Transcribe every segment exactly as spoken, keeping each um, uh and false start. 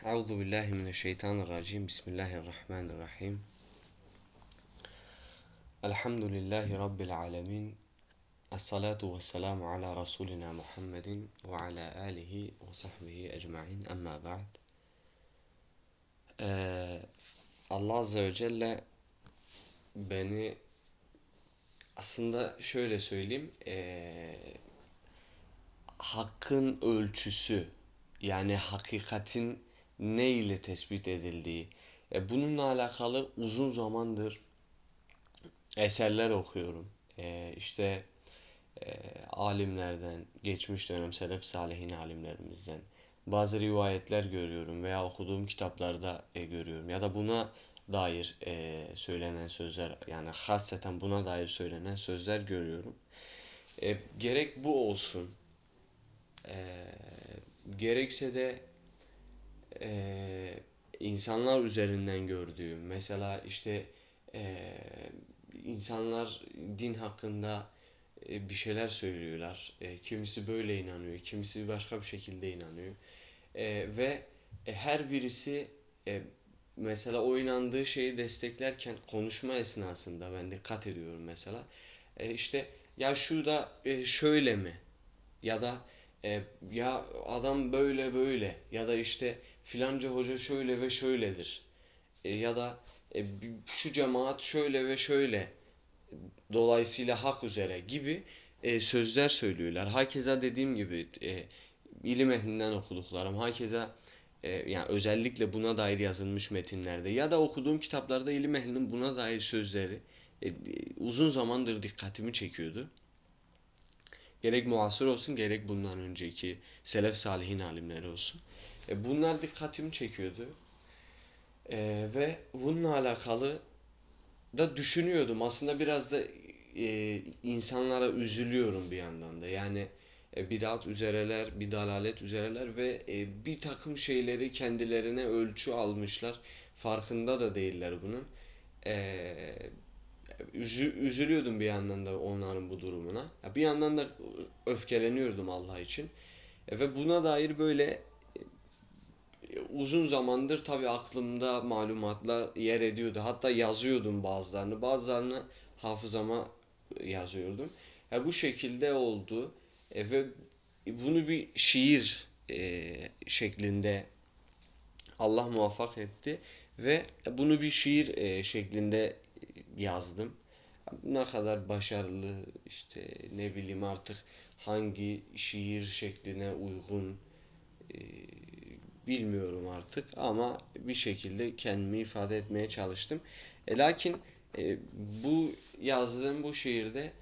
Euzu billahi mineşşeytanirracim. Bismillahirrahmanirrahim. Elhamdülillahi rabbil alamin. Essalatu vesselamu ala rasulina Muhammedin ve ala alihi ve sahbihi ecmaîn. Amma ba'd. Ee, Allah azze ve celle beni aslında şöyle söyleyeyim, ee, hakkın ölçüsü, yani hakikatin ne ile tespit edildiği, e, bununla alakalı uzun zamandır eserler okuyorum. E, işte e, alimlerden, geçmiş dönem selef salihin alimlerimizden bazı rivayetler görüyorum veya okuduğum kitaplarda e, görüyorum ya da buna dair e, söylenen sözler, yani hasreten buna dair söylenen sözler görüyorum. E, gerek bu olsun, e, gerekse de e, insanlar üzerinden gördüğüm, mesela işte e, insanlar din hakkında e, bir şeyler söylüyorlar. E, kimisi böyle inanıyor, kimisi başka bir şekilde inanıyor. E, ve e, her birisi e, mesela o inandığı şeyi desteklerken konuşma esnasında ben dikkat ediyorum mesela. E, işte ya şu da e, şöyle mi? Ya da e, ya adam böyle böyle ya da işte filanca hoca şöyle ve şöyledir. E, ya da e, şu cemaat şöyle ve şöyle, dolayısıyla hak üzere gibi e, sözler söylüyorlar. Hakeza dediğim gibi e, ilim ehlinden okuduklarım, hakeza e, yani özellikle buna dair yazılmış metinlerde ya da okuduğum kitaplarda ilim ehlinin buna dair sözleri e, uzun zamandır dikkatimi çekiyordu. Gerek muasır olsun, gerek bundan önceki selef salihin alimleri olsun. E, bunlar dikkatimi çekiyordu. E, ve bununla alakalı da düşünüyordum. Aslında biraz da e, insanlara üzülüyorum bir yandan da. Yani e, bidat üzereler, bir dalalet üzereler ve e, bir takım şeyleri kendilerine ölçü almışlar. Farkında da değiller bunun. E, üzü, üzülüyordum bir yandan da onların bu durumuna. Ya bir yandan da öfkeleniyordum Allah için. E, ve buna dair böyle uzun zamandır tabii aklımda malumatlar yer ediyordu. Hatta yazıyordum bazılarını. Bazılarını hafızama yazıyordum. Ya bu şekilde oldu. E, ve bunu bir şiir e, şeklinde Allah muvaffak etti ve bunu bir şiir e, şeklinde yazdım. Ne kadar başarılı, işte ne bileyim artık hangi şiir şekline uygun e, bilmiyorum artık, ama bir şekilde kendimi ifade etmeye çalıştım. E, lakin e, bu yazdığım bu şiirde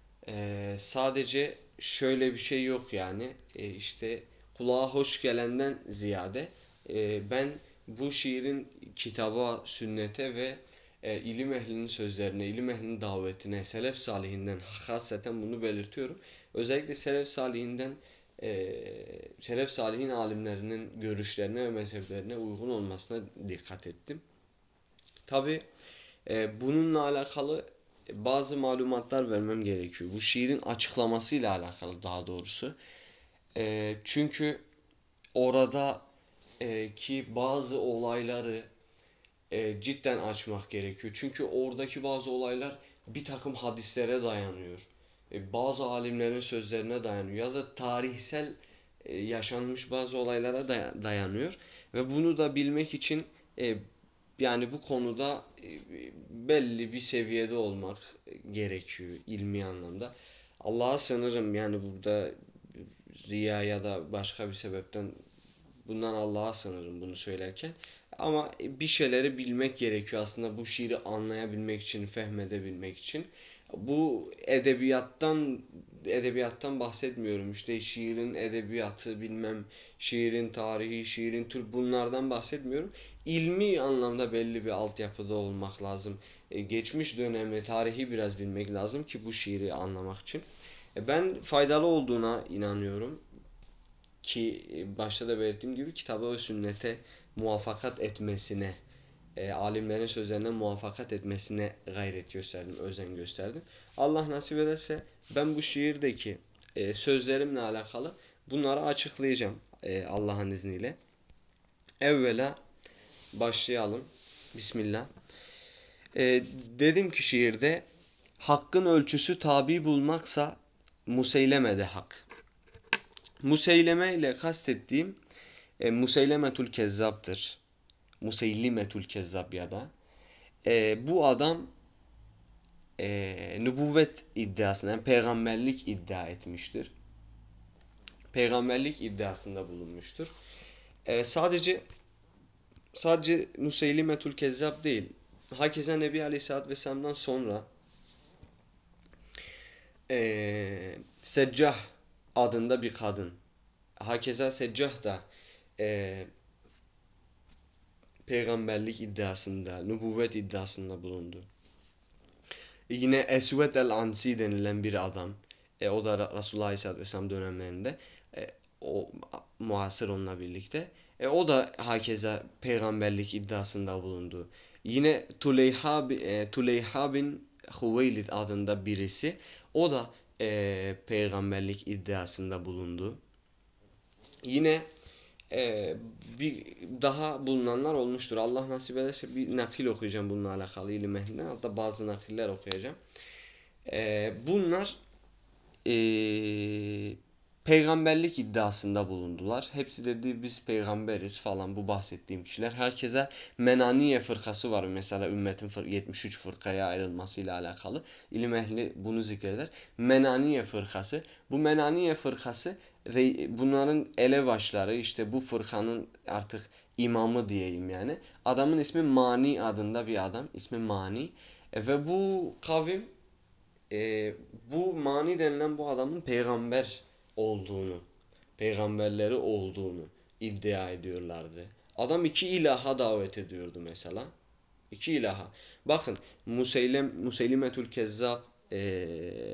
e, sadece şöyle bir şey yok yani. E, işte kulağa hoş gelenden ziyade e, ben bu şiirin kitaba, sünnete ve e, ilim ehlinin sözlerine, ilim ehlinin davetine, selef salihinden hasreten bunu belirtiyorum. Özellikle selef salihinden e, selef salihin alimlerinin görüşlerine ve mezheplerine uygun olmasına dikkat ettim. Tabi e, bununla alakalı bazı malumatlar vermem gerekiyor. Bu şiirin açıklamasıyla alakalı daha doğrusu. E, çünkü orada e, ki bazı olayları e, cidden açmak gerekiyor. Çünkü oradaki bazı olaylar bir takım hadislere dayanıyor. E, bazı alimlerin sözlerine dayanıyor. Ya da tarihsel e, yaşanmış bazı olaylara dayanıyor. Ve bunu da bilmek için e, yani bu konuda e, belli bir seviyede olmak gerekiyor ilmi anlamda. Allah'a sığınırım, yani burada riya ya da başka bir sebepten bundan Allah'a sığınırım bunu söylerken. Ama bir şeyleri bilmek gerekiyor aslında bu şiiri anlayabilmek için, fehmedebilmek için. Bu edebiyattan edebiyattan bahsetmiyorum. İşte şiirin edebiyatı, bilmem şiirin tarihi, şiirin tür, bunlardan bahsetmiyorum. İlmi anlamda belli bir altyapıda olmak lazım. E, geçmiş dönemi, tarihi biraz bilmek lazım ki bu şiiri anlamak için. E, ben faydalı olduğuna inanıyorum ki başta da belirttiğim gibi kitaba ve sünnete muvaffakat etmesine, e, alimlerin sözlerine muvaffakat etmesine gayret gösterdim, özen gösterdim. Allah nasip ederse ben bu şiirdeki e, sözlerimle alakalı bunları açıklayacağım e, Allah'ın izniyle. Evvela başlayalım. Bismillah. Ee, dedim ki şiirde hakkın ölçüsü tabi bulmaksa Museyleme de hak. Museyleme ile kastettiğim e, Museylemetül Kezzab'dır. Museylimetül Kezzab ya da. E, bu adam e, nübüvvet iddiasına, yani peygamberlik iddia etmiştir. Peygamberlik iddiasında bulunmuştur. E, sadece sadece Museylimetül Kezzab değil. Hakeza Nebi Aleyhisselatü Vesselam'dan sonra e, Seccah adında bir kadın. Hakeza Seccah da e, peygamberlik iddiasında, nübüvvet iddiasında bulundu. E, yine Esved el-Ansi denilen bir adam. E, o da Resulullah Aleyhisselatü Vesselam dönemlerinde e, o muasır onunla birlikte. E, o da hakeza peygamberlik iddiasında bulundu. Yine Tuleyha, e, Tuleyha bin Huveylid adında birisi. O da e, peygamberlik iddiasında bulundu. Yine e, bir daha bulunanlar olmuştur. Allah nasip ederse bir nakil okuyacağım bununla alakalı ilim ehlinden. Hatta bazı nakiller okuyacağım. E, bunlar e, peygamberlik iddiasında bulundular. Hepsi dedi biz peygamberiz falan, bu bahsettiğim kişiler. Herkese Menaniye fırkası var. Mesela ümmetin yetmiş üç fırkaya ayrılmasıyla alakalı. İlim ehli bunu zikreder. Menaniye fırkası. Bu Menaniye fırkası bunların elebaşları, işte bu fırkanın artık imamı diyeyim yani. Adamın ismi Mani adında bir adam. İsmi Mani. E, ve bu kavim e, bu Mani denilen bu adamın peygamber olduğunu, peygamberleri olduğunu iddia ediyorlardı. Adam iki ilaha davet ediyordu mesela. İki ilaha. Bakın Museylem, Museylimetül Kezzab, e,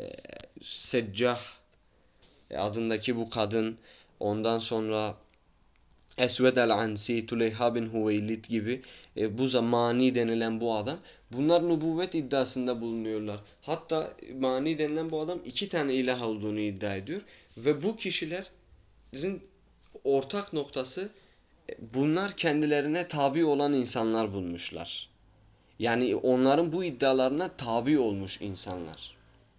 Seccah adındaki bu kadın, ondan sonra Esved el-Ansi, Tuleyha bin Huveylid gibi e, bu zamani denilen bu adam, bunlar nübüvvet iddiasında bulunuyorlar. Hatta mani denilen bu adam iki tane ilah olduğunu iddia ediyor. Ve bu kişilerin ortak noktası, bunlar kendilerine tabi olan insanlar bulmuşlar. Yani onların bu iddialarına tabi olmuş insanlar.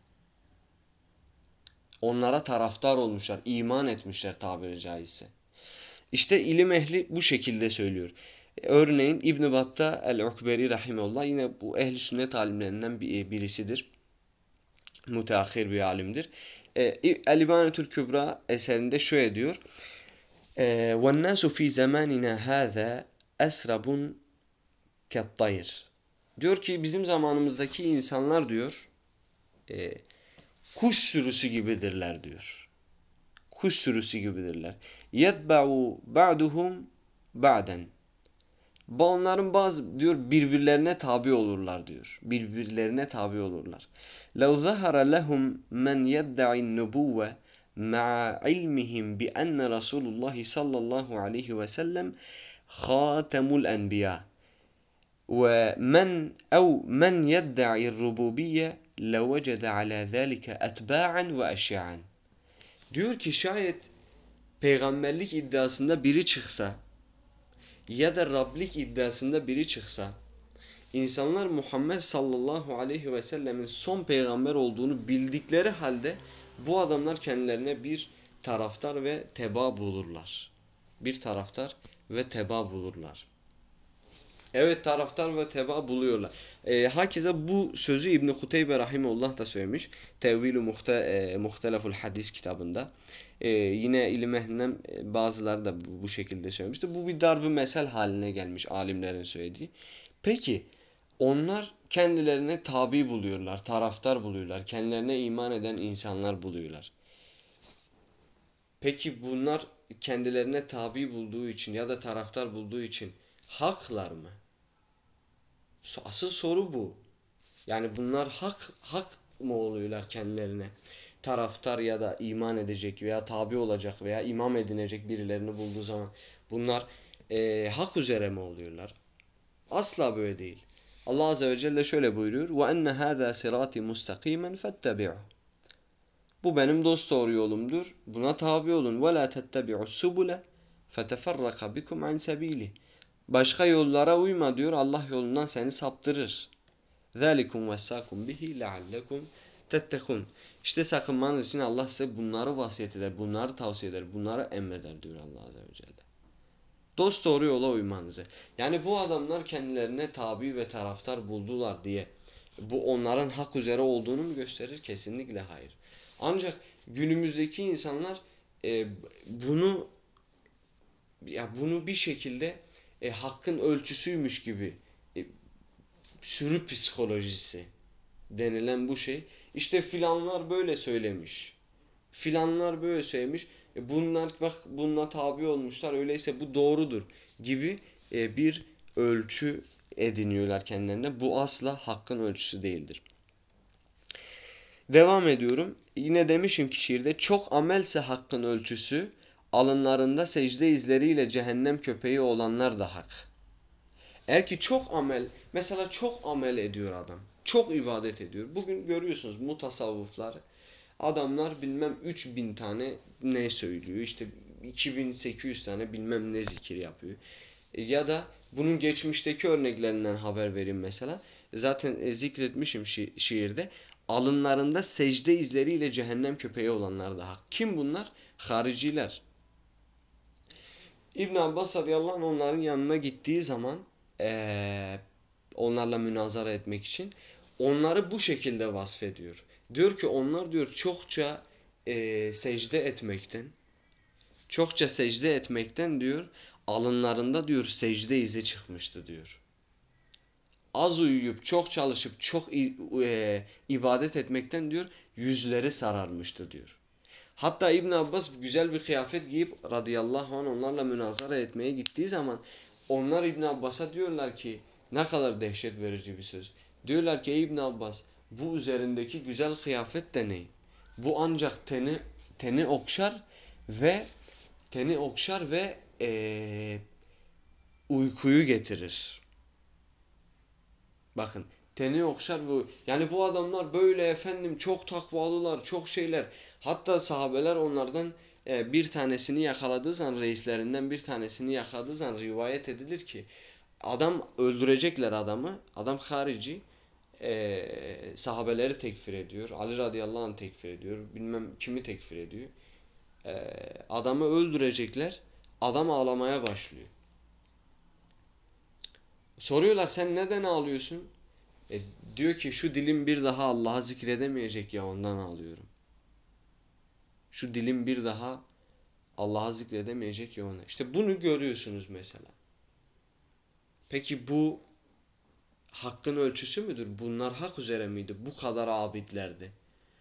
Onlara taraftar olmuşlar, iman etmişler tabiri caizse. İşte ilim ehli bu şekilde söylüyor. Örneğin İbn Battah el-Ukberi rahimehullah yine bu ehli sünnet alimlerinden birisidir. Müteahhir bir alimdir. El-İbanetül Kübra eserinde şöyle diyor. وَالنَّاسُ فِي زَمَانِنَا هَذَا أَسْرَبٌ كَالطَّيْرِ. Diyor ki bizim zamanımızdaki insanlar diyor e, kuş sürüsü gibidirler diyor. Kuş sürüsü gibidirler. يَتْبَعُ بَعْدُهُمْ بَعْدًا. Onların bazı diyor birbirlerine tabi olurlar diyor. Birbirlerine tabi olurlar. لَوْ ظَهَرَ لَهُمْ مَنْ يَدَّعِ النُّبُوَّةِ مَعَ عِلْمِهِمْ بِأَنَّ رَسُولُ اللّٰهِ صَلَّى اللّٰهُ عَلَيْهِ وَسَلَّمْ خَاتَمُ الْأَنْبِيَاءِ ومن أو من يدعي الربوبية لوجد على ذلك أتباعا وأشياعا. Diyor ki şayet peygamberlik iddiasında biri çıksa ya da Rablik iddiasında biri çıksa, insanlar Muhammed sallallahu aleyhi ve sellemin son peygamber olduğunu bildikleri halde bu adamlar kendilerine bir taraftar ve teba bulurlar. Bir taraftar ve teba bulurlar. Evet, taraftar ve teba buluyorlar. E, hakeza bu sözü İbn-i Kuteybe rahimehullah da söylemiş. Tevvil-i Muhte, e, Muhteleful Hadis kitabında. E, yine ilim ehlinden bazıları da bu, bu şekilde söylemişti. Bu bir darb-ı mesel haline gelmiş alimlerin söylediği. Peki onlar kendilerine tabi buluyorlar, taraftar buluyorlar, kendilerine iman eden insanlar buluyorlar. Peki bunlar kendilerine tabi bulduğu için ya da taraftar bulduğu için haklar mı? Asıl soru bu. Yani bunlar hak hak mı oluyorlar kendilerine? Taraftar ya da iman edecek veya tabi olacak veya imam edinecek birilerini bulduğu zaman bunlar e, hak üzere mi oluyorlar? Asla böyle değil. Allah Azze ve Celle şöyle buyuruyor. وَاَنَّ هَذَا سِرَاتِ مُسْتَقِيمًا فَاتَّبِعُهُ. Bu benim dosdoğru yolumdur. Buna tabi olun. وَلَا تَتَّبِعُوا السُّبُلَ فَتَفَرَّقَ بِكُمْ عَنْ سَب۪يلِهِ Başka yollara uyma diyor, Allah yolundan seni saptırır. ذَٰلِكُمْ وَسَّاكُمْ بِهِ لَعَلَّكُمْ تَتَّقُونَ İşte sakınmanız için Allah size bunları vasiyet eder, bunları tavsiye eder, bunları emreder diyor Allah Azze ve Celle. Dosdoğru yola uymanızı. Yani bu adamlar kendilerine tabi ve taraftar buldular diye bu onların hak üzere olduğunu mu gösterir? Kesinlikle hayır. Ancak günümüzdeki insanlar e, bunu ya bunu bir şekilde e, hakkın ölçüsüymüş gibi e, sürü psikolojisi denilen bu şey. İşte filanlar böyle söylemiş. Filanlar böyle söylemiş. E bunlar bak bununla tabi olmuşlar. Öyleyse bu doğrudur gibi e, bir ölçü ediniyorlar kendilerine. Bu asla hakkın ölçüsü değildir. Devam ediyorum. Yine demişim ki şiirde çok amelse hakkın ölçüsü, alınlarında secde izleriyle cehennem köpeği olanlar da hak. Eğer ki çok amel, mesela çok amel ediyor adam. Çok ibadet ediyor. Bugün görüyorsunuz mutasavvıflar. Adamlar bilmem üç bin tane ne söylüyor. İşte iki bin sekiz yüz tane bilmem ne zikir yapıyor. Ya da bunun geçmişteki örneklerinden haber vereyim mesela. Zaten e, zikretmişim şi şiirde. Alınlarında secde izleriyle cehennem köpeği olanlar da hak. Kim bunlar? Hariciler. İbn Abbas radıyallahu anh onların yanına gittiği zaman ee, onlarla münazara etmek için onları bu şekilde vasfediyor. Diyor ki onlar diyor çokça e, secde etmekten, çokça secde etmekten diyor alınlarında diyor secde izi çıkmıştı diyor. Az uyuyup çok çalışıp çok e, ibadet etmekten diyor yüzleri sararmıştı diyor. Hatta İbn Abbas güzel bir kıyafet giyip radıyallahu anh onlarla münazara etmeye gittiği zaman onlar İbn Abbas'a diyorlar ki ne kadar dehşet verici bir söz. Diyorlar ki ey İbn Abbas bu üzerindeki güzel kıyafet de ne? Bu ancak teni teni okşar ve teni okşar ve ee, uykuyu getirir. Bakın teni okşar ve yani bu adamlar böyle efendim çok takvalılar, çok şeyler. Hatta sahabeler onlardan e, bir tanesini yakaladığı zaman reislerinden bir tanesini yakaladığı zaman rivayet edilir ki adam öldürecekler adamı. Adam harici. Ee, sahabeleri tekfir ediyor. Ali radıyallahu anh tekfir ediyor. Bilmem kimi tekfir ediyor. Ee, adamı öldürecekler. Adam ağlamaya başlıyor. Soruyorlar sen neden ağlıyorsun? E, diyor ki şu dilim bir daha Allah'ı zikredemeyecek ya ondan ağlıyorum. Şu dilim bir daha Allah'ı zikredemeyecek ya ondan. İşte bunu görüyorsunuz mesela. Peki bu hakkın ölçüsü müdür? Bunlar hak üzere miydi? Bu kadar abidlerdi.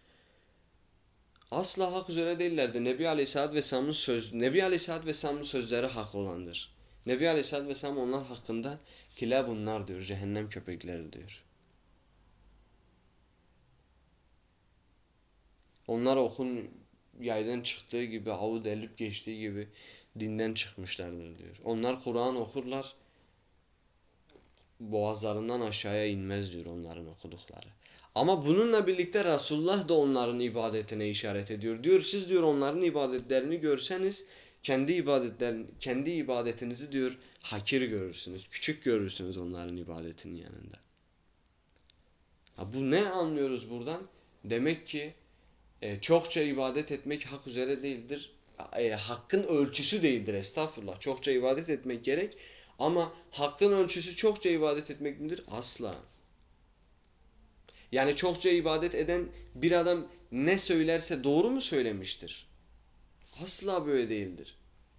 Asla hak üzere değillerdi. Nebi Aleyhisselatü Vesselam'ın söz, Nebi Aleyhisselatü Vesselam'ın sözleri hak olandır. Nebi Aleyhisselatü Vesselam onlar hakkında kila bunlar diyor. Cehennem köpekleri diyor. Onlar okun yaydan çıktığı gibi, avu delip geçtiği gibi dinden çıkmışlardır diyor. Onlar Kur'an okurlar. Boğazlarından aşağıya inmez diyor onların okudukları. Ama bununla birlikte Resulullah da onların ibadetine işaret ediyor. Diyor siz diyor onların ibadetlerini görseniz kendi ibadetlerini, kendi ibadetinizi diyor hakir görürsünüz. Küçük görürsünüz onların ibadetinin yanında. Ha, bu ne anlıyoruz buradan? Demek ki e, çokça ibadet etmek hak üzere değildir. E, hakkın ölçüsü değildir estağfurullah. Çokça ibadet etmek gerek. Ama hakkın ölçüsü çokça ibadet etmek midir? Asla. Yani çokça ibadet eden bir adam ne söylerse doğru mu söylemiştir? Asla böyle değildir.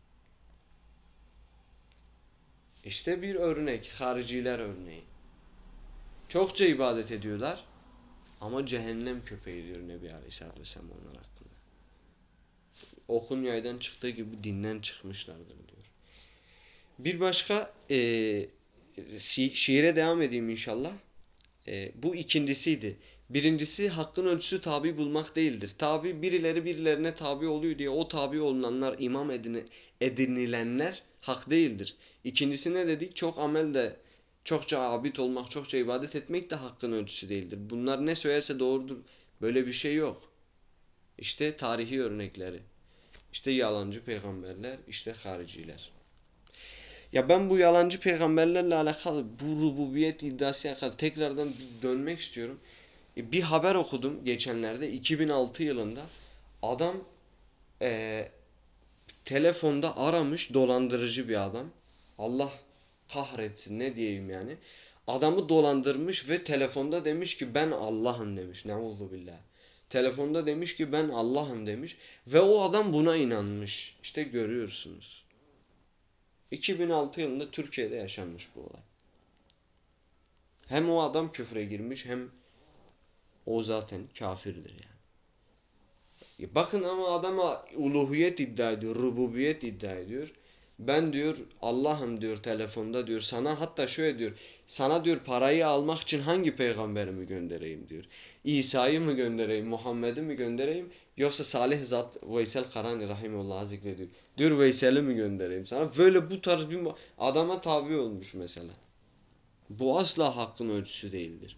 İşte bir örnek, hariciler örneği. Çokça ibadet ediyorlar ama cehennem köpeği diyor Nebi Aleyhisselatü Vesselam onlar hakkında. Okun yaydan çıktığı gibi dinden çıkmışlardır diyor. Bir başka e, şi şiire devam edeyim inşallah. E, bu ikincisiydi. Birincisi hakkın ölçüsü tabi bulmak değildir. Tabi birileri birilerine tabi oluyor diye o tabi olunanlar, imam edini, edinilenler hak değildir. İkincisi ne dedik? Çok amel de, çokça abid olmak, çokça ibadet etmek de hakkın ölçüsü değildir. Bunlar ne söylerse doğrudur. Böyle bir şey yok. İşte tarihi örnekleri. İşte yalancı peygamberler, işte hariciler. Ya ben bu yalancı peygamberlerle alakalı bu rububiyet iddiası alakalı tekrardan bir dönmek istiyorum. E, Bir haber okudum geçenlerde iki bin altı yılında. Adam e, telefonda aramış, dolandırıcı bir adam. Allah kahretsin, ne diyeyim yani. Adamı dolandırmış ve telefonda demiş ki ben Allah'ım demiş. Neuzubillah. Telefonda demiş ki ben Allah'ım demiş. Ve o adam buna inanmış. İşte görüyorsunuz. iki bin altı yılında Türkiye'de yaşanmış bu olay. Hem o adam küfre girmiş, hem o zaten kafirdir yani. Bakın ama adama uluhiyet iddia ediyor, rububiyet iddia ediyor. Ben diyor Allah'ım diyor telefonda diyor, sana hatta şöyle diyor, sana diyor parayı almak için hangi peygamberimi göndereyim diyor. İsa'yı mı göndereyim, Muhammed'i mi göndereyim, yoksa Salih Zat Veysel Karani Rahimullah'ı zikrediyor. Diyor Veysel'i mi göndereyim sana? Böyle bu tarz bir adama tabi olmuş mesela. Bu asla hakkın ölçüsü değildir.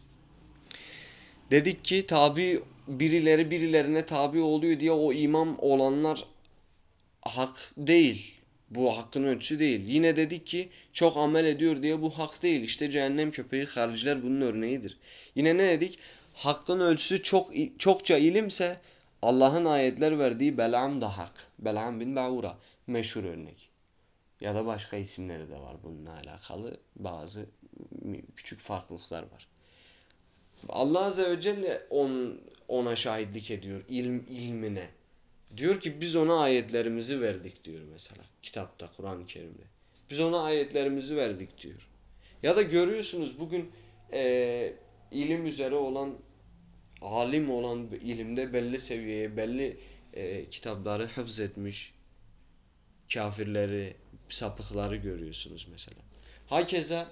Dedik ki tabi birileri birilerine tabi oluyor diye o imam olanlar hak değil. Bu hakkın ölçüsü değil. Yine dedik ki çok amel ediyor diye bu hak değil. İşte cehennem köpeği hariciler bunun örneğidir. Yine ne dedik? Hakkın ölçüsü çok çokça ilimse Allah'ın ayetler verdiği Belam da hak. Belam bin Ba'ura meşhur örnek. Ya da başka isimleri de var bununla alakalı. Bazı küçük farklılıklar var. Allah Azze ve Celle on, ona şahitlik ediyor ilm, ilmine. Diyor ki biz ona ayetlerimizi verdik diyor mesela. Kitapta, Kur'an-ı Kerim'de. Biz ona ayetlerimizi verdik diyor. Ya da görüyorsunuz bugün e, ilim üzere olan, alim olan ilimde belli seviyeye, belli e, kitapları hıfz etmiş kafirleri, sapıkları görüyorsunuz mesela. Hakeza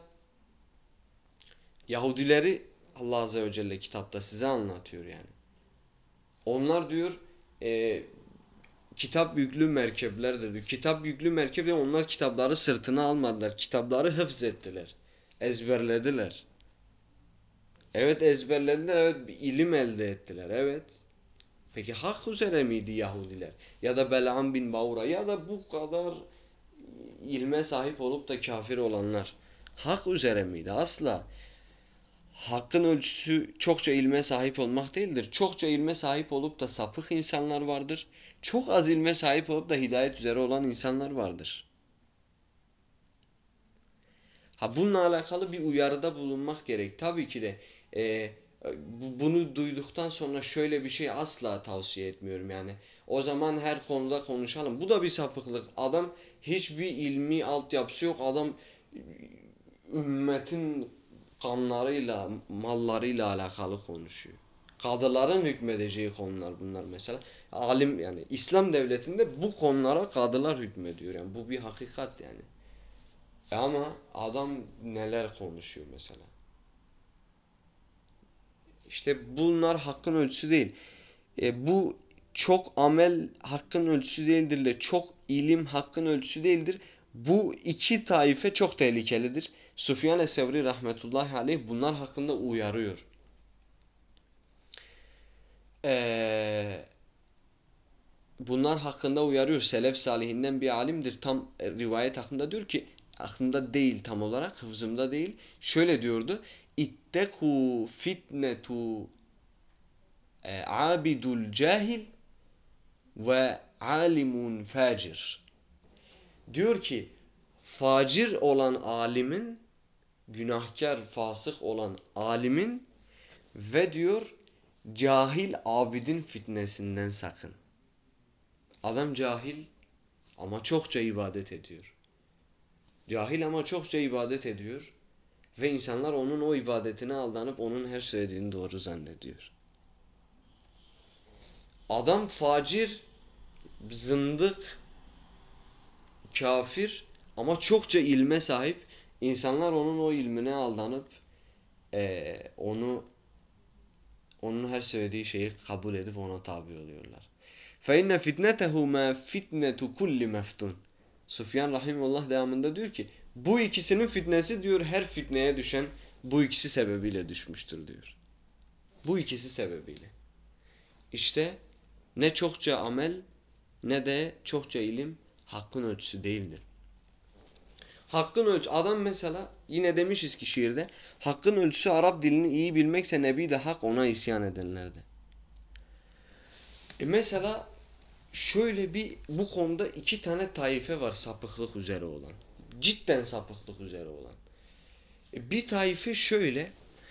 Yahudileri Allah Azze ve Celle kitapta size anlatıyor yani. Onlar diyor e, kitap yüklü merkeplerdir diyor. Kitap yüklü merkep de onlar kitapları sırtına almadılar. Kitapları hıfz ettiler. Ezberlediler. Evet ezberlediler. Evet bir ilim elde ettiler. Evet. Peki hak üzere miydi Yahudiler? Ya da Belam bin Baura ya da bu kadar ilme sahip olup da kafir olanlar hak üzere miydi? Asla. Hakkın ölçüsü çokça ilme sahip olmak değildir. Çokça ilme sahip olup da sapık insanlar vardır. Çok az ilme sahip olup da hidayet üzere olan insanlar vardır. Ha bununla alakalı bir uyarıda bulunmak gerek. Tabii ki de e, bunu duyduktan sonra şöyle bir şey asla tavsiye etmiyorum yani. O zaman her konuda konuşalım. Bu da bir sapıklık. Adam hiçbir ilmi altyapısı yok. Adam ümmetin kanlarıyla, mallarıyla alakalı konuşuyor. Kadıların hükmedeceği konular bunlar mesela. Alim yani İslam devletinde bu konulara kadılar hükmediyor. Yani bu bir hakikat yani. E ama adam neler konuşuyor mesela. İşte bunlar hakkın ölçüsü değil. E bu çok amel hakkın ölçüsü değildir. Çok ilim hakkın ölçüsü değildir. Bu iki taife çok tehlikelidir. Süfyan es-Sevri rahmetullahi aleyh bunlar hakkında uyarıyor. Ee, bunlar hakkında uyarıyor. Selef salihinden bir alimdir. Tam rivayet hakkında diyor ki, aklımda değil tam olarak, hıfzımda değil. Şöyle diyordu. İtteku fitnetu e, abidul cahil ve alimun facir. Diyor ki facir olan alimin, günahkar, fasık olan alimin ve diyor cahil abidin fitnesinden sakın. Adam cahil ama çokça ibadet ediyor. Cahil ama çokça ibadet ediyor ve insanlar onun o ibadetine aldanıp onun her söylediğini doğru zannediyor. Adam facir, zındık, kafir ama çokça ilme sahip. İnsanlar onun o ilmine aldanıp e, onu onun her söylediği şeyi kabul edip ona tabi oluyorlar. فَاِنَّ فِتْنَتَهُ مَا فِتْنَةُ كُلِّ مَفْتُونَ. Süfyan Rahimullah devamında diyor ki bu ikisinin fitnesi diyor her fitneye düşen bu ikisi sebebiyle düşmüştür diyor. Bu ikisi sebebiyle. İşte ne çokça amel ne de çokça ilim hakkın ölçüsü değildir. Hakkın ölçü adam mesela yine demişiz ki şiirde hakkın ölçüsü Arap dilini iyi bilmekse Nebi de hak ona isyan edenlerdi. E mesela şöyle bir bu konuda iki tane taife var sapıklık üzere olan. Cidden sapıklık üzere olan. E bir taife şöyle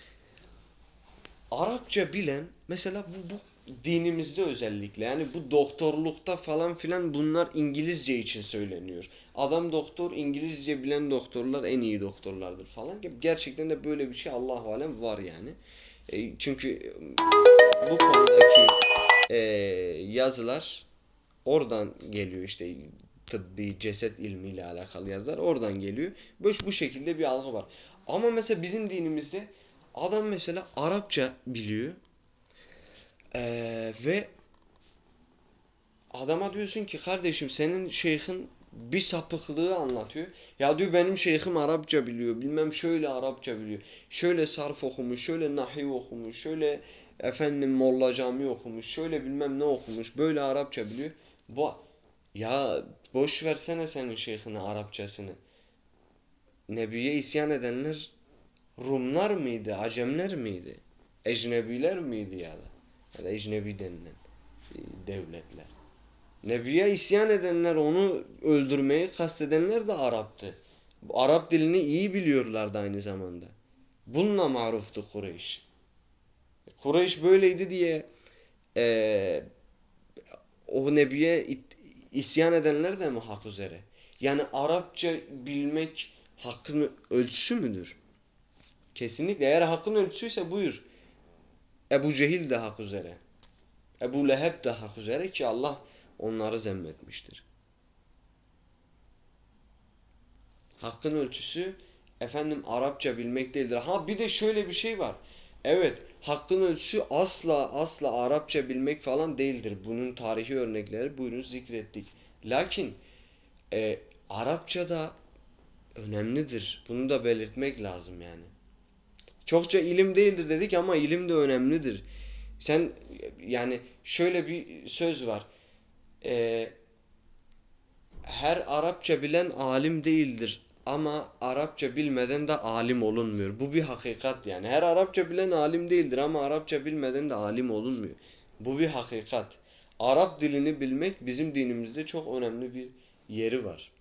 Arapça bilen mesela bu, bu dinimizde özellikle yani bu doktorlukta falan filan bunlar İngilizce için söyleniyor. Adam doktor İngilizce bilen doktorlar en iyi doktorlardır falan. Gerçekten de böyle bir şey Allahu alem var yani. E, çünkü bu konudaki e, yazılar oradan geliyor işte tıbbi ceset ilmiyle alakalı yazılar oradan geliyor. Böyle bu şekilde bir algı var. Ama mesela bizim dinimizde adam mesela Arapça biliyor. Ee, ve adama diyorsun ki kardeşim senin şeyhin bir sapıklığı anlatıyor. Ya diyor benim şeyhim Arapça biliyor. Bilmem şöyle Arapça biliyor. Şöyle sarf okumuş, şöyle nahiv okumuş, şöyle efendim Molla Cami okumuş, şöyle bilmem ne okumuş. Böyle Arapça biliyor. Bu ya boş versene senin şeyhine Arapçasını. Nebiye isyan edenler Rumlar mıydı, Acemler miydi? Ecnebiler miydi ya da? Ya da ecnebi denilen devletler. Nebiye isyan edenler, onu öldürmeyi kastedenler de Arap'tı. Arap dilini iyi biliyorlardı aynı zamanda. Bununla maruftu Kureyş. Kureyş böyleydi diye e, o Nebiye isyan edenler de mi hak üzere? Yani Arapça bilmek hakkın ölçüsü müdür? Kesinlikle. Eğer hakkın ölçüsüyse buyur. Ebu Cehil de hak üzere. Ebu Leheb de hak üzere ki Allah onları zemmetmiştir. Hakkın ölçüsü efendim Arapça bilmek değildir. Ha bir de şöyle bir şey var. Evet, hakkın ölçüsü asla asla Arapça bilmek falan değildir. Bunun tarihi örnekleri buyurun zikrettik. Lakin e, Arapça da önemlidir. Bunu da belirtmek lazım yani. Çokça ilim değildir dedik ama ilim de önemlidir. Sen yani şöyle bir söz var. Ee, her Arapça bilen alim değildir ama Arapça bilmeden de alim olunmuyor. Bu bir hakikat yani. Her Arapça bilen alim değildir ama Arapça bilmeden de alim olunmuyor. Bu bir hakikat. Arap dilini bilmek bizim dinimizde çok önemli bir yeri var.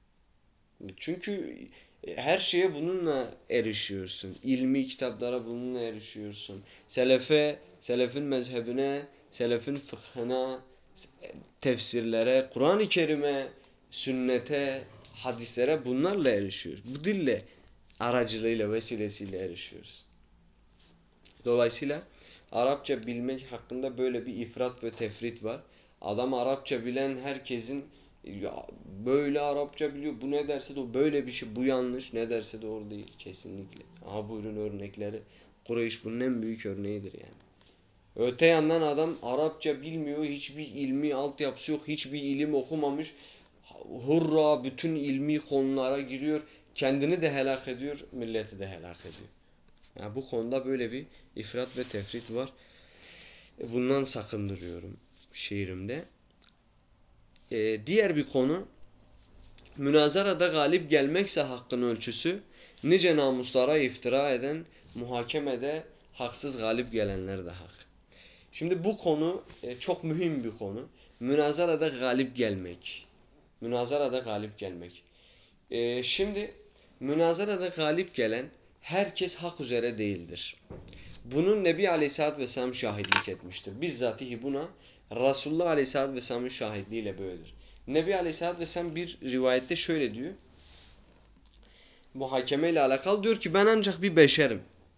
Çünkü her şeye bununla erişiyorsun. İlmi kitaplara bununla erişiyorsun. Selefe, selefin mezhebine, selefin fıkhına, tefsirlere, Kur'an-ı Kerim'e, sünnete, hadislere bunlarla erişiyoruz. Bu dille aracılığıyla, vesilesiyle erişiyoruz. Dolayısıyla Arapça bilmek hakkında böyle bir ifrat ve tefrit var. Adam Arapça bilen herkesin ya böyle Arapça biliyor, bu ne derse de o böyle bir şey, bu yanlış, ne derse doğru değil kesinlikle. Aha buyurun örnekleri. Kureyş bunun en büyük örneğidir yani. Öte yandan adam Arapça bilmiyor, hiçbir ilmi altyapısı yok, hiçbir ilim okumamış. Hurra bütün ilmi konulara giriyor, kendini de helak ediyor, milleti de helak ediyor. Yani bu konuda böyle bir ifrat ve tefrit var. Bundan sakındırıyorum şiirimde. Ee, diğer bir konu, münazarada galip gelmekse hakkın ölçüsü, nice namuslara iftira eden, muhakemede haksız galip gelenler de hak. Şimdi bu konu e, çok mühim bir konu. Münazarada galip gelmek. Münazarada galip gelmek. E, şimdi münazarada galip gelen herkes hak üzere değildir. Bunun Nebi Aleyhisselatü Vesselam şahitlik etmiştir. Bizzatihi buna Resulullah Aleyhisselatü Vesselam'ın şahitliğiyle böyledir. Nebi Aleyhisselatü Vesselam bir rivayette şöyle diyor. Muhakeme ile alakalı diyor ki ben ancak bir beşerim.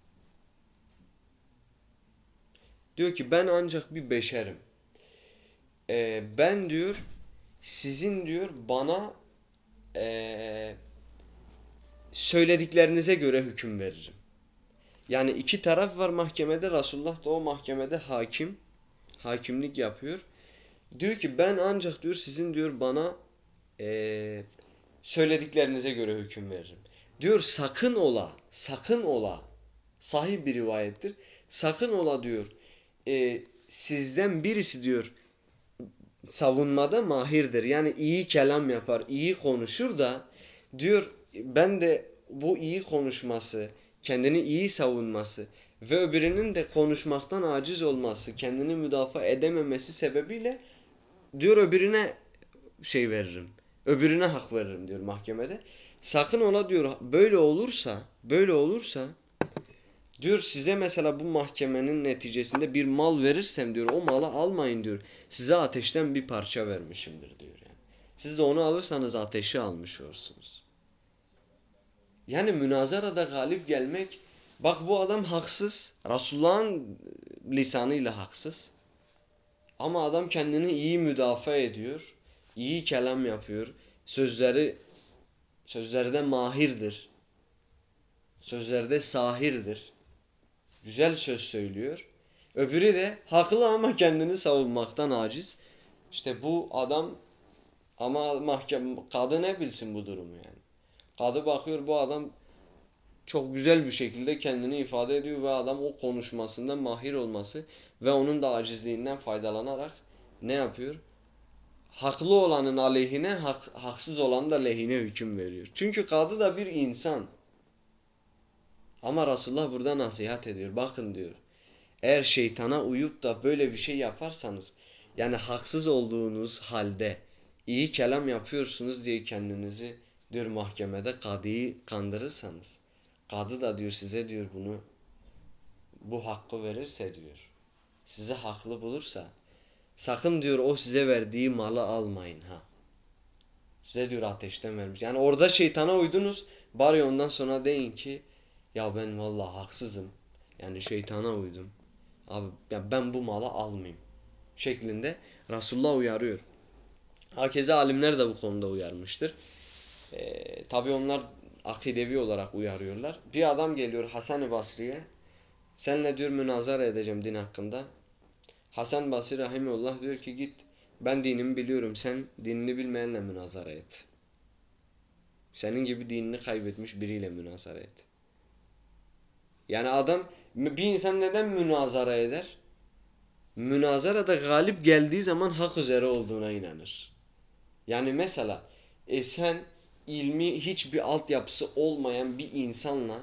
Diyor ki ben ancak bir beşerim. Ee, ben diyor sizin diyor bana ee, söylediklerinize göre hüküm veririm. Yani iki taraf var mahkemede. Resulullah da o mahkemede hakim. Hakimlik yapıyor. Diyor ki ben ancak diyor sizin diyor bana ee, söylediklerinize göre hüküm veririm. Diyor sakın ola, sakın ola. Sahih bir rivayettir. Sakın ola diyor. E, sizden birisi diyor savunmada mahirdir. Yani iyi kelam yapar, iyi konuşur da diyor ben de bu iyi konuşması, kendini iyi savunması ve öbürünün de konuşmaktan aciz olması, kendini müdafaa edememesi sebebiyle diyor öbürüne şey veririm. Öbürüne hak veririm diyor mahkemede. Sakın ola diyor böyle olursa, böyle olursa diyor size mesela bu mahkemenin neticesinde bir mal verirsem diyor o malı almayın diyor. Size ateşten bir parça vermişimdir diyor yani. Siz de onu alırsanız ateşi almış olursunuz. Yani münazarada galip gelmek, bak bu adam haksız. Resulullah'ın lisanıyla haksız. Ama adam kendini iyi müdafaa ediyor. İyi kelam yapıyor. Sözleri sözlerde mahirdir. Sözlerde sahirdir. Güzel söz söylüyor. Öbürü de haklı ama kendini savunmaktan aciz. İşte bu adam ama mahkeme kadı ne bilsin bu durumu yani. Kadı bakıyor bu adam çok güzel bir şekilde kendini ifade ediyor ve adam o konuşmasında mahir olması ve onun da acizliğinden faydalanarak ne yapıyor? Haklı olanın aleyhine, hak, haksız olan da lehine hüküm veriyor. Çünkü kadı da bir insan. Ama Resulullah burada nasihat ediyor. Bakın diyor. Eğer şeytana uyup da böyle bir şey yaparsanız, yani haksız olduğunuz halde iyi kelam yapıyorsunuz diye kendinizi diyor mahkemede kadıyı kandırırsanız, kadı da diyor size diyor bunu bu hakkı verirse diyor, sizi haklı bulursa sakın diyor o size verdiği malı almayın ha. Size diyor ateşten vermiş. Yani orada şeytana uydunuz, bari ondan sonra deyin ki ya ben vallahi haksızım. Yani şeytana uydum. Abi ya ben bu malı almayayım şeklinde Resulullah uyarıyor. Hakeza alimler de bu konuda uyarmıştır. Ee, Tabi onlar akidevi olarak uyarıyorlar. Bir adam geliyor Hasan-ı Basri'ye. Seninle diyor münazara edeceğim din hakkında. Hasan Basri rahimullah diyor ki git ben dinimi biliyorum sen dinini bilmeyenle münazara et. Senin gibi dinini kaybetmiş biriyle münazara et. Yani adam bir insan neden münazara eder? Münazarada galip geldiği zaman hak üzere olduğuna inanır. Yani mesela e sen ilmi hiçbir altyapısı olmayan bir insanla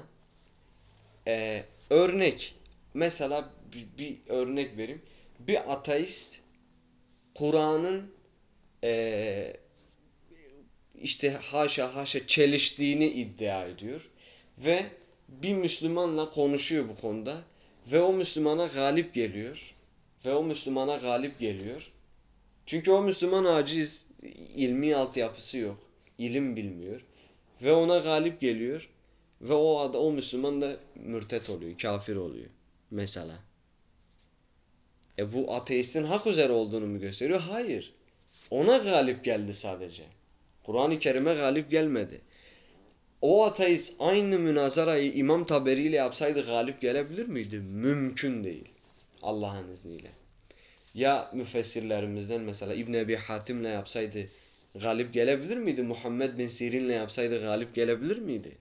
e, örnek mesela bir, bir örnek vereyim. Bir ateist Kur'an'ın e, işte haşa haşa çeliştiğini iddia ediyor ve bir Müslümanla konuşuyor bu konuda ve o Müslümana galip geliyor ve o Müslümana galip geliyor. Çünkü o Müslüman aciz, ilmi altyapısı yok, ilim bilmiyor ve ona galip geliyor ve o adam, o Müslüman da mürtet oluyor, kafir oluyor mesela. E bu ateistin hak üzere olduğunu mu gösteriyor? Hayır. Ona galip geldi sadece. Kur'an-ı Kerim'e galip gelmedi. O ateist aynı münazarayı İmam Taberi ile yapsaydı galip gelebilir miydi? Mümkün değil. Allah'ın izniyle. Ya müfessirlerimizden mesela İbn Ebi Hatim'le yapsaydı galip gelebilir miydi? Muhammed bin Sirin'le yapsaydı galip gelebilir miydi?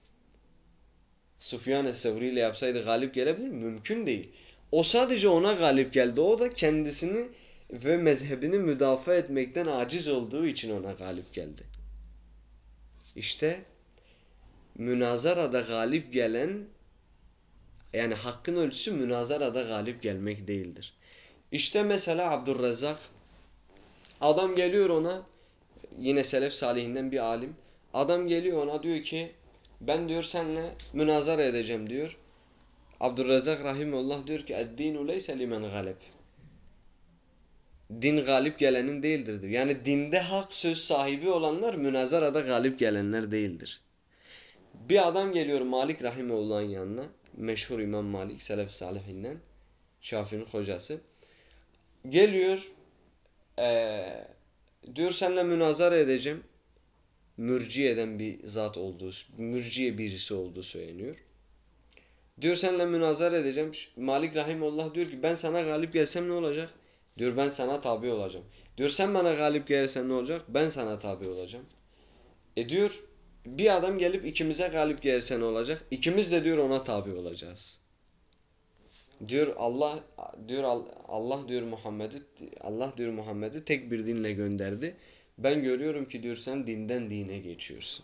Sufyan es-Sevri ile yapsaydı galip gelebilir mi? Mümkün değil. O sadece ona galip geldi. O da kendisini ve mezhebini müdafaa etmekten aciz olduğu için ona galip geldi. İşte münazarada galip gelen, yani hakkın ölçüsü münazarada galip gelmek değildir. İşte mesela Abdurrezzak, adam geliyor ona, yine selef salihinden bir alim, adam geliyor ona diyor ki ben diyor seninle münazara edeceğim diyor. Abdurrezzak rahimullah diyor ki "Ed-dinu leyse limen galeb." Din galip gelenin değildir diyor. Yani dinde hak söz sahibi olanlar münazarada galip gelenler değildir. Bir adam geliyor Malik rahimullah'ın yanına. Meşhur İmam Malik, selef salihinden. Şafii'nin hocası. Geliyor ee, diyor seninle münazara edeceğim. Mürciye'den bir zat olduğu, mürciye birisi olduğu söyleniyor. Diyor seninle münazara edeceğim. Malik rahimullah diyor ki ben sana galip gelsem ne olacak? Diyor ben sana tabi olacağım. Diyor sen bana galip gelirsen ne olacak? Ben sana tabi olacağım. E diyor bir adam gelip ikimize galip gelirse ne olacak? İkimiz de diyor ona tabi olacağız. Diyor Allah diyor Allah diyor Muhammed'i Allah diyor Muhammed'i tek bir dinle gönderdi. Ben görüyorum ki diyor sen dinden dine geçiyorsun.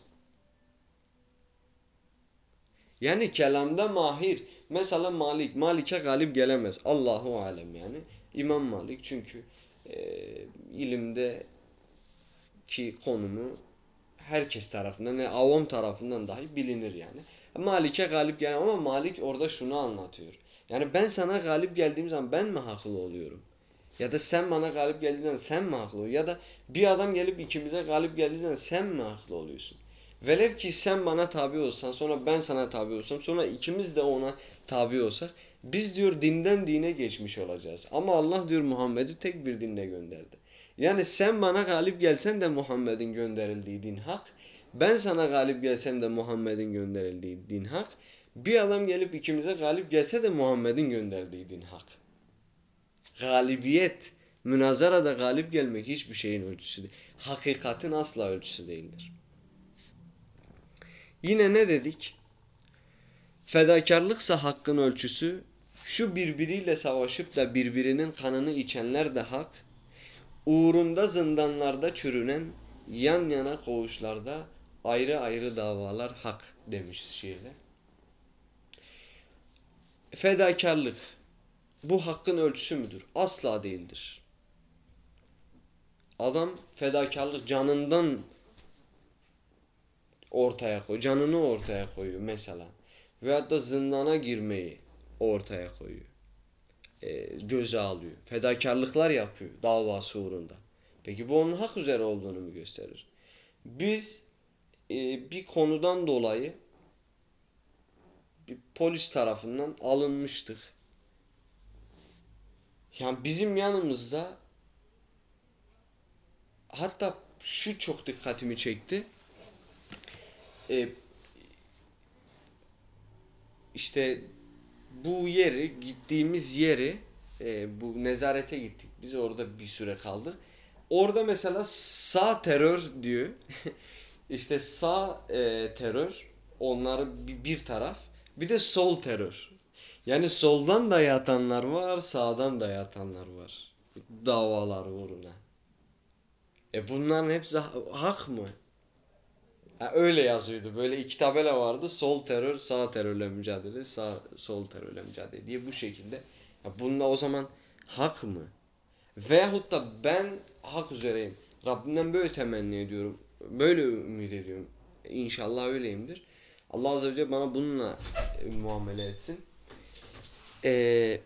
Yani kelamda mahir. Mesela Malik. Malik'e galip gelemez. Allahu alem yani. İmam Malik çünkü e, ilimde ki konumu herkes tarafından ne avam tarafından dahi bilinir yani. Malik'e galip gelen ama Malik orada şunu anlatıyor. Yani ben sana galip geldiğim zaman ben mi haklı oluyorum? Ya da sen bana galip geldiğin zaman sen mi haklı oluyorsun? Ya da bir adam gelip ikimize galip geldiği zaman sen mi haklı oluyorsun? Velev ki sen bana tabi olsan sonra ben sana tabi olsam sonra ikimiz de ona tabi olsak biz diyor dinden dine geçmiş olacağız. Ama Allah diyor Muhammed'i tek bir dinle gönderdi. Yani sen bana galip gelsen de Muhammed'in gönderildiği din hak. Ben sana galip gelsem de Muhammed'in gönderildiği din hak. Bir adam gelip ikimize galip gelse de Muhammed'in gönderdiği din hak. Galibiyet, münazarada galip gelmek hiçbir şeyin ölçüsü değil. Hakikatin asla ölçüsü değildir. Yine ne dedik? Fedakarlıksa hakkın ölçüsü, şu birbiriyle savaşıp da birbirinin kanını içenler de hak, uğrunda zindanlarda çürünen, yan yana koğuşlarda ayrı ayrı davalar hak demişiz şiirde. Fedakarlık, bu hakkın ölçüsü müdür? Asla değildir. Adam fedakarlık canından ortaya koyuyor, canını ortaya koyuyor mesela. Veyahut da zindana girmeyi ortaya koyuyor. E, göze alıyor. Fedakarlıklar yapıyor davası uğrunda. Peki bu onun hak üzere olduğunu mu gösterir? Biz e, bir konudan dolayı bir polis tarafından alınmıştık. Yani bizim yanımızda hatta şu çok dikkatimi çekti. E, işte bu yeri, gittiğimiz yeri, e, bu nezarete gittik. Biz orada bir süre kaldık. Orada mesela sağ terör diyor. İşte sağ e, terör, onları bir, bir taraf. Bir de sol terör. Yani soldan da yatanlar var, sağdan da yatanlar var. Davalar uğruna. E bunların hepsi ha- hak mı? Ha, öyle yazıyordu. Böyle iki tabela vardı. Sol terör, sağ terörle mücadele, sağ sol terörle mücadele diye bu şekilde. Ya bununla o zaman hak mı? Veyahut da ben hak üzereyim. Rabbimden böyle temenni ediyorum. Böyle ümit ediyorum. İnşallah öyleyimdir. Allah Azze ve Celle bana bununla e, muamele etsin. Ee,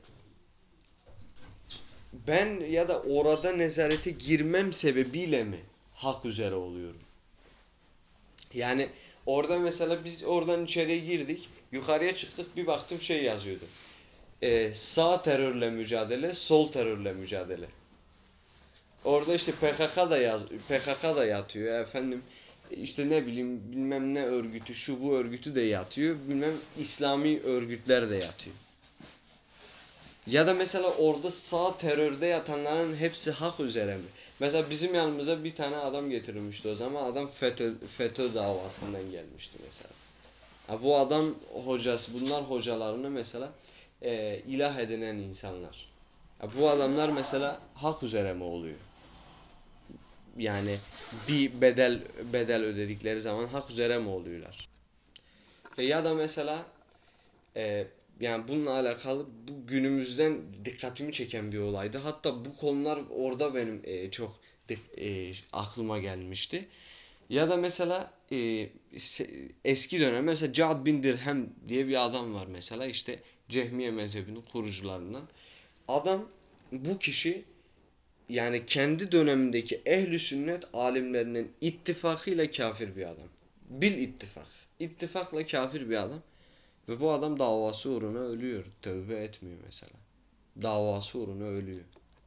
ben ya da orada nezarete girmem sebebiyle mi hak üzere oluyorum? Yani orada mesela biz oradan içeriye girdik. Yukarıya çıktık bir baktım şey yazıyordu. Ee, sağ terörle mücadele, sol terörle mücadele. Orada işte P K K da yaz, P K K da yatıyor efendim. İşte ne bileyim bilmem ne örgütü şu bu örgütü de yatıyor. Bilmem İslami örgütler de yatıyor. Ya da mesela orada sağ terörde yatanların hepsi hak üzere mi? Mesela bizim yanımıza bir tane adam getirilmişti o zaman. Adam FETÖ, FETÖ davasından gelmişti mesela. Ha, bu adam hocası, bunlar hocalarını mesela e, ilah edinen insanlar. Ha, bu adamlar mesela hak üzere mi oluyor? Yani bir bedel bedel ödedikleri zaman hak üzere mi oluyorlar? E, ya da mesela e, yani bununla alakalı bu günümüzden dikkatimi çeken bir olaydı. Hatta bu konular orada benim e, çok e, aklıma gelmişti. Ya da mesela e, eski dönem mesela Cad bin Dirhem diye bir adam var mesela işte Cehmiye mezhebinin kurucularından. Adam bu kişi yani kendi dönemindeki ehli sünnet alimlerinin ittifakıyla kafir bir adam. Bil ittifak. İttifakla kafir bir adam. Ve bu adam davası uğruna ölüyor. Tövbe etmiyor mesela. Davası uğruna ölüyor.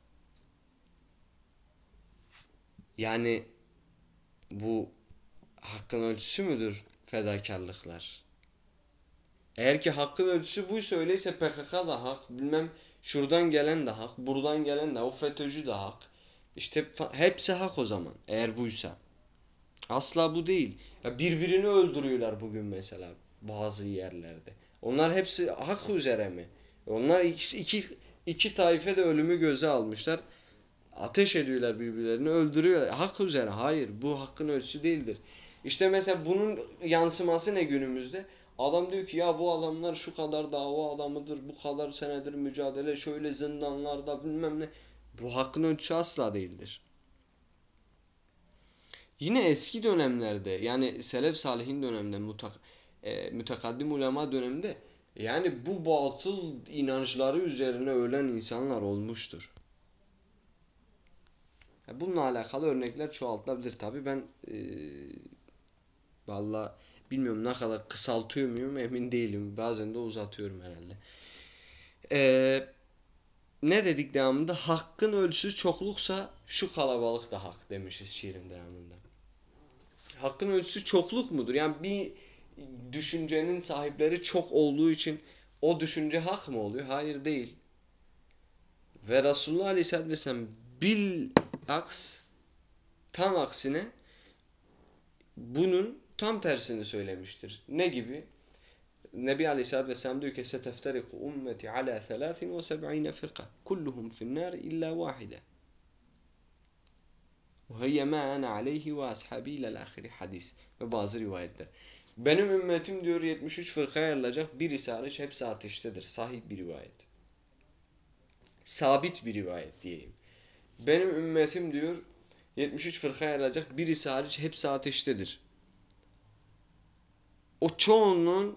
Yani bu hakkın ölçüsü müdür fedakarlıklar? Eğer ki hakkın ölçüsü buysa öyleyse P K K da hak. Bilmem şuradan gelen de hak. Buradan gelen de o FETÖ'cü de hak. İşte hepsi hak o zaman. Eğer buysa. Asla bu değil. Ya birbirini öldürüyorlar bugün mesela bazı yerlerde. Onlar hepsi hak üzere mi? Onlar ikisi iki iki taife de ölümü göze almışlar. Ateş ediyorlar birbirlerini, öldürüyorlar. Hak üzere. Hayır, bu hakkın ölçüsü değildir. İşte mesela bunun yansıması ne günümüzde? Adam diyor ki ya bu adamlar şu kadar dava adamıdır, bu kadar senedir mücadele, şöyle zindanlarda bilmem ne. Bu hakkın ölçüsü asla değildir. Yine eski dönemlerde yani Selef Salihin döneminde mutak, e, mütekaddim ulema döneminde yani bu batıl inançları üzerine ölen insanlar olmuştur. Ya bununla alakalı örnekler çoğaltılabilir tabi. Ben e, valla bilmiyorum ne kadar kısaltıyor muyum emin değilim. Bazen de uzatıyorum herhalde. E, Ne dedik devamında? Hakkın ölçüsü çokluksa şu kalabalık da hak demişiz şiirin devamında. Hakkın ölçüsü çokluk mudur? Yani bir düşüncenin sahipleri çok olduğu için o düşünce hak mı oluyor? Hayır, değil. Ve Resulullah Aleyhisselatü Vesselam bil aks, tam aksine bunun tam tersini söylemiştir. Ne gibi? Nebi Aleyhisselatü Vesselam diyor ki seteftariku ummeti ala thalathin ve seb'ine firqa kulluhum finnâr illa vahide ve hiye ma ana aleyhi ve ashabi ilel ahiri hadis. Ve bazı rivayetler. Benim ümmetim diyor yetmiş üç fırkaya ayrılacak, birisi hariç hepsi ateştedir. Sahih bir rivayet. Sabit bir rivayet diyeyim. Benim ümmetim diyor yetmiş üç fırkaya ayrılacak, birisi hariç hepsi ateştedir. O çoğunluğun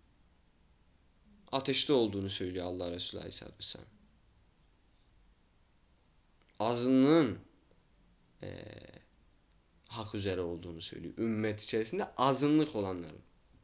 ateşte olduğunu söylüyor Allah Resulü Aleyhisselatü Vesselam. Azınlığın ee, hak üzere olduğunu söylüyor. Ümmet içerisinde azınlık olanların.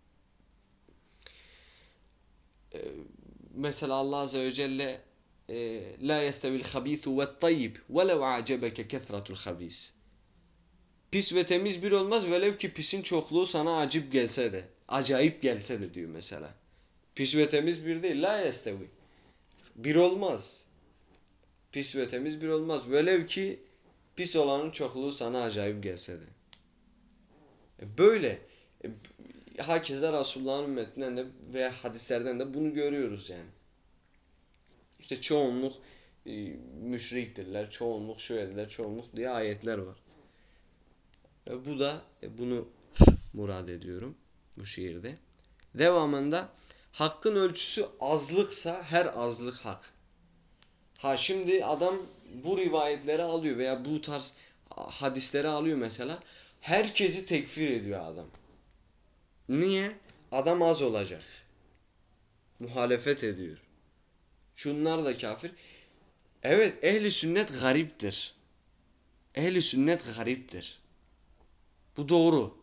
Ee, Mesela Allah Azze ve Celle e, La yestevil habithu ve tayyib velev a'cebeke kethratul habis. Pis ve temiz bir olmaz velev ki pisin çokluğu sana acip gelse de, acayip gelse de diyor mesela. Pis ve temiz bir değil. La yestevi. Bir olmaz. Pis ve temiz bir olmaz. Velev ki pis olanın çokluğu sana acayip gelse de. Böyle. Hakeza Resulullah'ın ümmetinden de veya hadislerden de bunu görüyoruz yani. İşte çoğunluk e, müşriktirler, çoğunluk şöyledirler, çoğunluk diye ayetler var. E, bu da e, bunu murad ediyorum bu şiirde. Devamında hakkın ölçüsü azlıksa her azlık hak. Ha şimdi adam bu rivayetleri alıyor veya bu tarz hadisleri alıyor mesela. Herkesi tekfir ediyor adam. Niye? Adam az olacak. Muhalefet ediyor. Şunlar da kafir. Evet, ehli sünnet gariptir. Ehli sünnet gariptir. Bu doğru.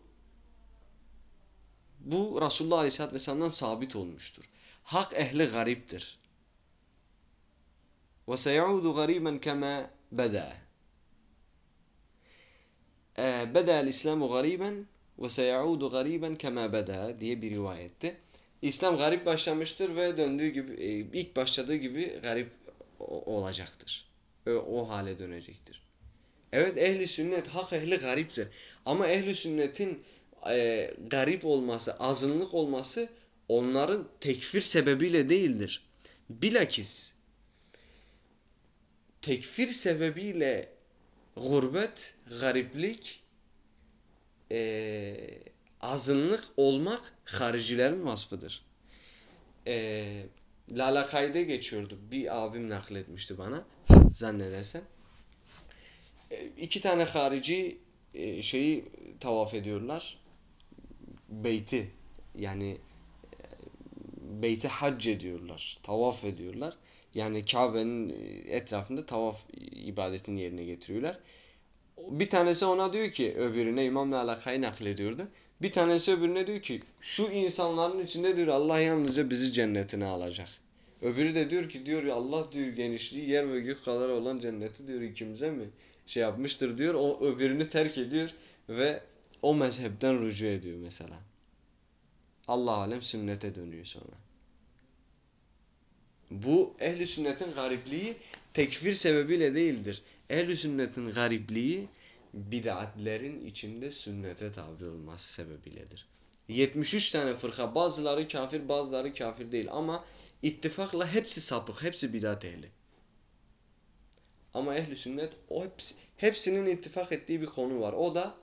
Bu Resulullah Aleyhisselatü Vesselam'dan sabit olmuştur. Hak ehli gariptir. وَسَيَعُودُ غَرِيبًا كَمَا بَدَى بَدَى الْإِسْلَامُ غَرِيبًا وَسَيَعُودُ غَرِيبًا كَمَا بَدَى diye bir rivayette. İslam garip başlamıştır ve döndüğü gibi ilk başladığı gibi garip olacaktır. O, o hale dönecektir. Evet, ehli sünnet, hak ehli gariptir. Ama ehli sünnetin e, garip olması, azınlık olması onların tekfir sebebiyle değildir. Bilakis tekfir sebebiyle gurbet, gariplik, e, azınlık olmak haricilerin vasfıdır. E, Lalakay'da geçiyordu. Bir abim nakletmişti bana zannedersem. E, iki tane harici e, şeyi tavaf ediyorlar. Beyti yani e, beyti hac ediyorlar. Tavaf ediyorlar. Yani Kabe'nin etrafında tavaf ibadetini yerine getiriyorlar. Bir tanesi ona diyor ki öbürüne İmam Lalakay'ı naklediyordu. Bir tanesi öbürüne diyor ki şu insanların içinde diyor Allah yalnızca bizi cennetine alacak. Öbürü de diyor ki diyor Allah diyor genişliği yer ve gök kadar olan cenneti diyor ikimize mi şey yapmıştır diyor. O öbürünü terk ediyor ve o mezhepten rücu ediyor mesela. Allah alem sünnete dönüyor sonra. Bu ehli sünnetin garipliği tekfir sebebiyle değildir. Ehl-i sünnetin garipliği bid'atlerin içinde sünnete tabi olması sebebiyledir. yetmiş üç tane fırka, bazıları kafir bazıları kafir değil ama ittifakla hepsi sapık, hepsi bidat ehli. Ama ehli sünnet o hepsi, hepsinin ittifak ettiği bir konu var. O da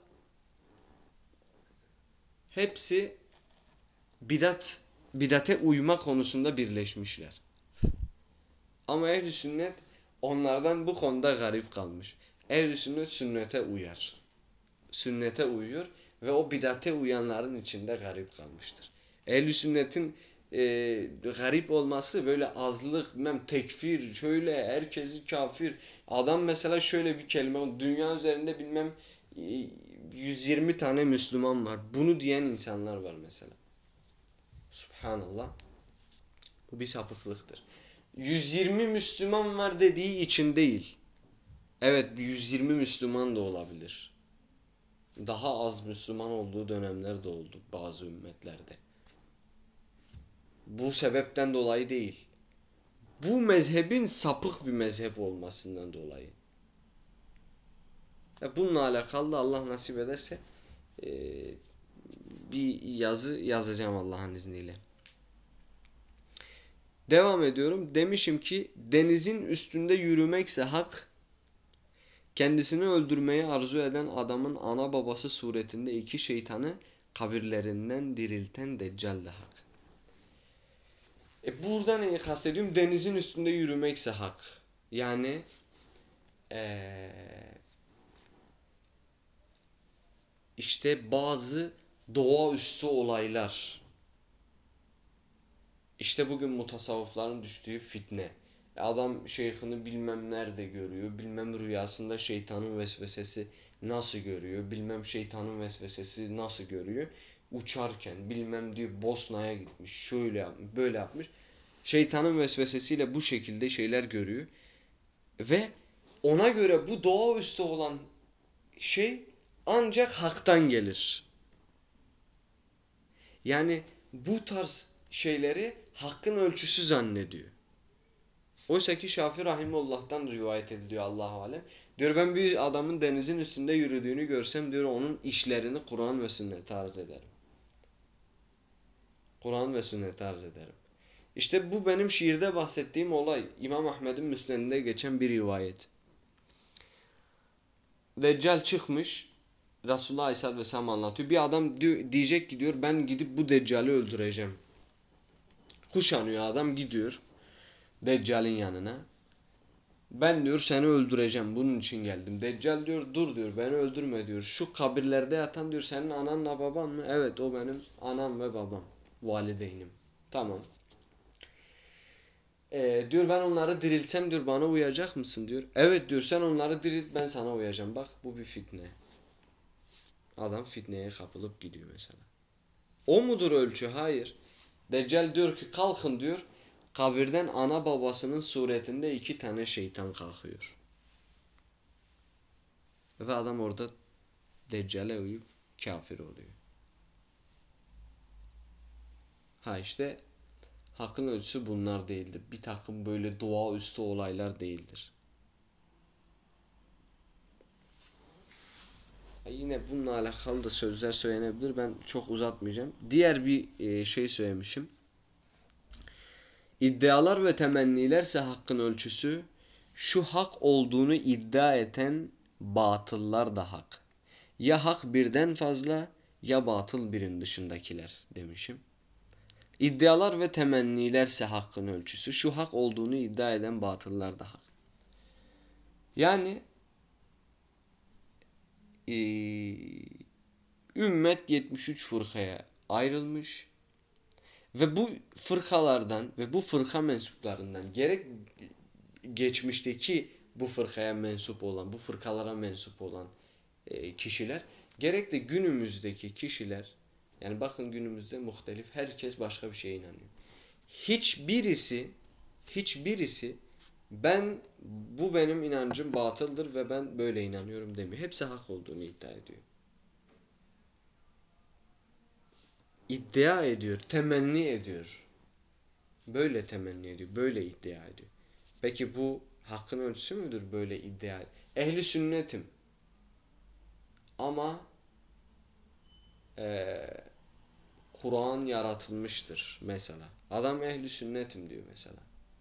hepsi bidat bidate uyma konusunda birleşmişler. Ama ehl-i sünnet onlardan bu konuda garip kalmış. Ehl-i sünnet sünnete uyar. Sünnete uyuyor ve o bidate uyanların içinde garip kalmıştır. Ehl-i sünnetin e, garip olması böyle azlık, bilmem tekfir, şöyle herkesi kafir. Adam mesela şöyle bir kelime, dünya üzerinde bilmem e, yüz yirmi tane Müslüman var. Bunu diyen insanlar var mesela. Subhanallah. Bu bir sapıklıktır. yüz yirmi Müslüman var dediği için değil. Evet, yüz yirmi Müslüman da olabilir. Daha az Müslüman olduğu dönemler de oldu bazı ümmetlerde. Bu sebepten dolayı değil. Bu mezhebin sapık bir mezhep olmasından dolayı. Bununla alakalı da Allah nasip ederse bir yazı yazacağım Allah'ın izniyle. Devam ediyorum. Demişim ki denizin üstünde yürümekse hak, kendisini öldürmeyi arzu eden adamın ana babası suretinde iki şeytanı kabirlerinden dirilten Deccal de hak. E burada neyi kastediyorum? Denizin üstünde yürümekse hak. Yani ee, işte bazı doğaüstü olaylar. İşte bugün mutasavvıfların düştüğü fitne. Adam şeyhini bilmem nerede görüyor, bilmem rüyasında şeytanın vesvesesi nasıl görüyor, bilmem şeytanın vesvesesi nasıl görüyor. Uçarken bilmem diyor Bosna'ya gitmiş, şöyle yapmış, böyle yapmış. Şeytanın vesvesesiyle bu şekilde şeyler görüyor. Ve ona göre bu doğaüstü olan şey ancak haktan gelir. Yani bu tarz şeyleri hakkın ölçüsü zannediyor. Oysa ki Şafii Rahimullah'tan rivayet ediliyor Allahu alem. Diyor ben bir adamın denizin üstünde yürüdüğünü görsem diyor onun işlerini Kur'an ve sünnete arz ederim. Kur'an ve sünnete arz ederim. İşte bu benim şiirde bahsettiğim olay. İmam Ahmed'in müsnedinde geçen bir rivayet. Deccal çıkmış. Resulullah Aleyhisselatü Vesselam anlatıyor. Bir adam diyor, diyecek ki diyor ben gidip bu Deccal'i öldüreceğim. Kuşanıyor adam gidiyor Deccal'in yanına. Ben diyor seni öldüreceğim bunun için geldim. Deccal diyor dur diyor beni öldürme diyor. Şu kabirlerde yatan diyor senin ananla baban mı? Evet o benim anam ve babam. Valideynim. Tamam. Ee, diyor ben onları diriltsem diyor bana uyacak mısın diyor. Evet diyor sen onları dirilt ben sana uyacağım. Bak bu bir fitne. Adam fitneye kapılıp gidiyor mesela. O mudur ölçü? Hayır. Deccal diyor ki kalkın diyor. Kabirden ana babasının suretinde iki tane şeytan kalkıyor. Ve adam orada Deccal'e uyup kafir oluyor. Ha işte hakkın ölçüsü bunlar değildir. Bir takım böyle doğaüstü olaylar değildir. Yine bununla alakalı da sözler söylenebilir. Ben çok uzatmayacağım. Diğer bir şey söylemişim. İddialar ve temennilerse hakkın ölçüsü, şu hak olduğunu iddia eden batıllar da hak. Ya hak birden fazla ya batıl birin dışındakiler demişim. İddialar ve temennilerse hakkın ölçüsü, şu hak olduğunu iddia eden batıllar da hak. Yani ee, ümmet yetmiş üç fırkaya ayrılmış. Ve bu fırkalardan ve bu fırka mensuplarından gerek geçmişteki bu fırkaya mensup olan, bu fırkalara mensup olan e, kişiler, gerek de günümüzdeki kişiler, yani bakın günümüzde muhtelif, herkes başka bir şeye inanıyor. Hiçbirisi, hiçbirisi ben bu benim inancım batıldır ve ben böyle inanıyorum demiyor. Hepsi hak olduğunu iddia ediyor. İddia ediyor, temenni ediyor. Böyle temenni ediyor, böyle iddia ediyor. Peki bu hakkın ölçüsü müdür böyle iddia? Ehli sünnetim. Ama e, Kur'an yaratılmıştır mesela. Adam ehli sünnetim diyor mesela.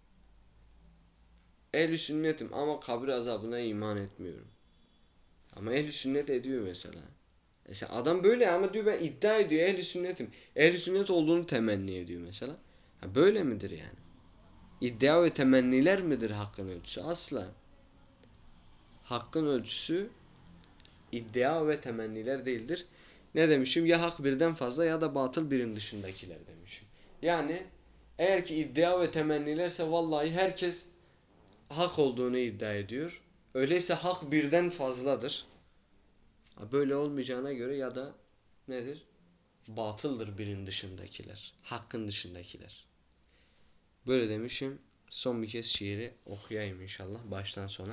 Ehli sünnetim ama kabir azabına iman etmiyorum. Ama ehli sünnet ediyor mesela. Mesela adam böyle ama diyor ben iddia ediyor ehli sünnetim. Ehli sünnet olduğunu temenni ediyor mesela. Ha böyle midir yani? İddia ve temenniler midir hakkın ölçüsü? Asla. Hakkın ölçüsü iddia ve temenniler değildir. Ne demişim? Ya hak birden fazla ya da batıl birin dışındakiler demişim. Yani eğer ki iddia ve temennilerse vallahi herkes hak olduğunu iddia ediyor. Öyleyse hak birden fazladır. Böyle olmayacağına göre ya da nedir? Batıldır birin dışındakiler. Hakkın dışındakiler. Böyle demişim. Son bir kez şiiri okuyayım inşallah baştan sona.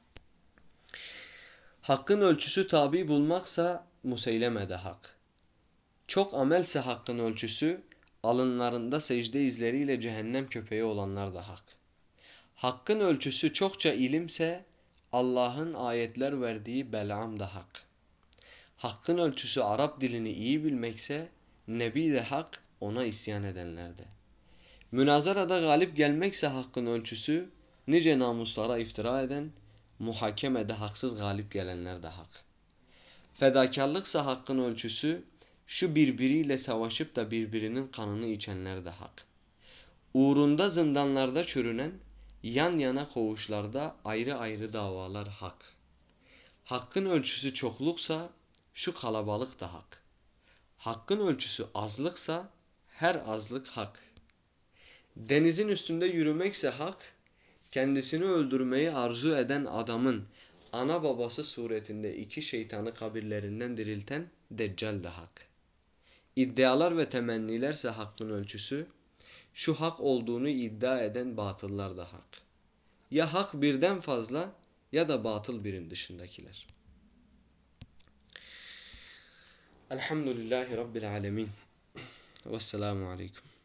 Hakkın ölçüsü tabi bulmaksa Museyleme de hak. Çok amelse hakkın ölçüsü, alınlarında secde izleriyle cehennem köpeği olanlar da hak. Hakkın ölçüsü çokça ilimse, Allah'ın ayetler verdiği Belam da hak. Hakkın ölçüsü Arap dilini iyi bilmekse, Nebi de hak, ona isyan edenler de. Münazarada galip gelmekse hakkın ölçüsü, nice namuslara iftira eden, muhakemede haksız galip gelenler de hak. Fedakarlıksa hakkın ölçüsü, şu birbiriyle savaşıp da birbirinin kanını içenler de hak. Uğrunda zindanlarda çürünen, yan yana koğuşlarda ayrı ayrı davalar hak. Hakkın ölçüsü çokluksa, şu kalabalık da hak. Hakkın ölçüsü azlıksa, her azlık hak. Denizin üstünde yürümekse hak, kendisini öldürmeyi arzu eden adamın ana babası suretinde iki şeytanı kabirlerinden dirilten Deccal de hak. İddialar ve temennilerse hakkın ölçüsü, şu hak olduğunu iddia eden batıllar da hak. Ya hak birden fazla ya da batıl birin dışındakiler. Elhamdülillahi Rabbil alemin. Vesselamu aleyküm.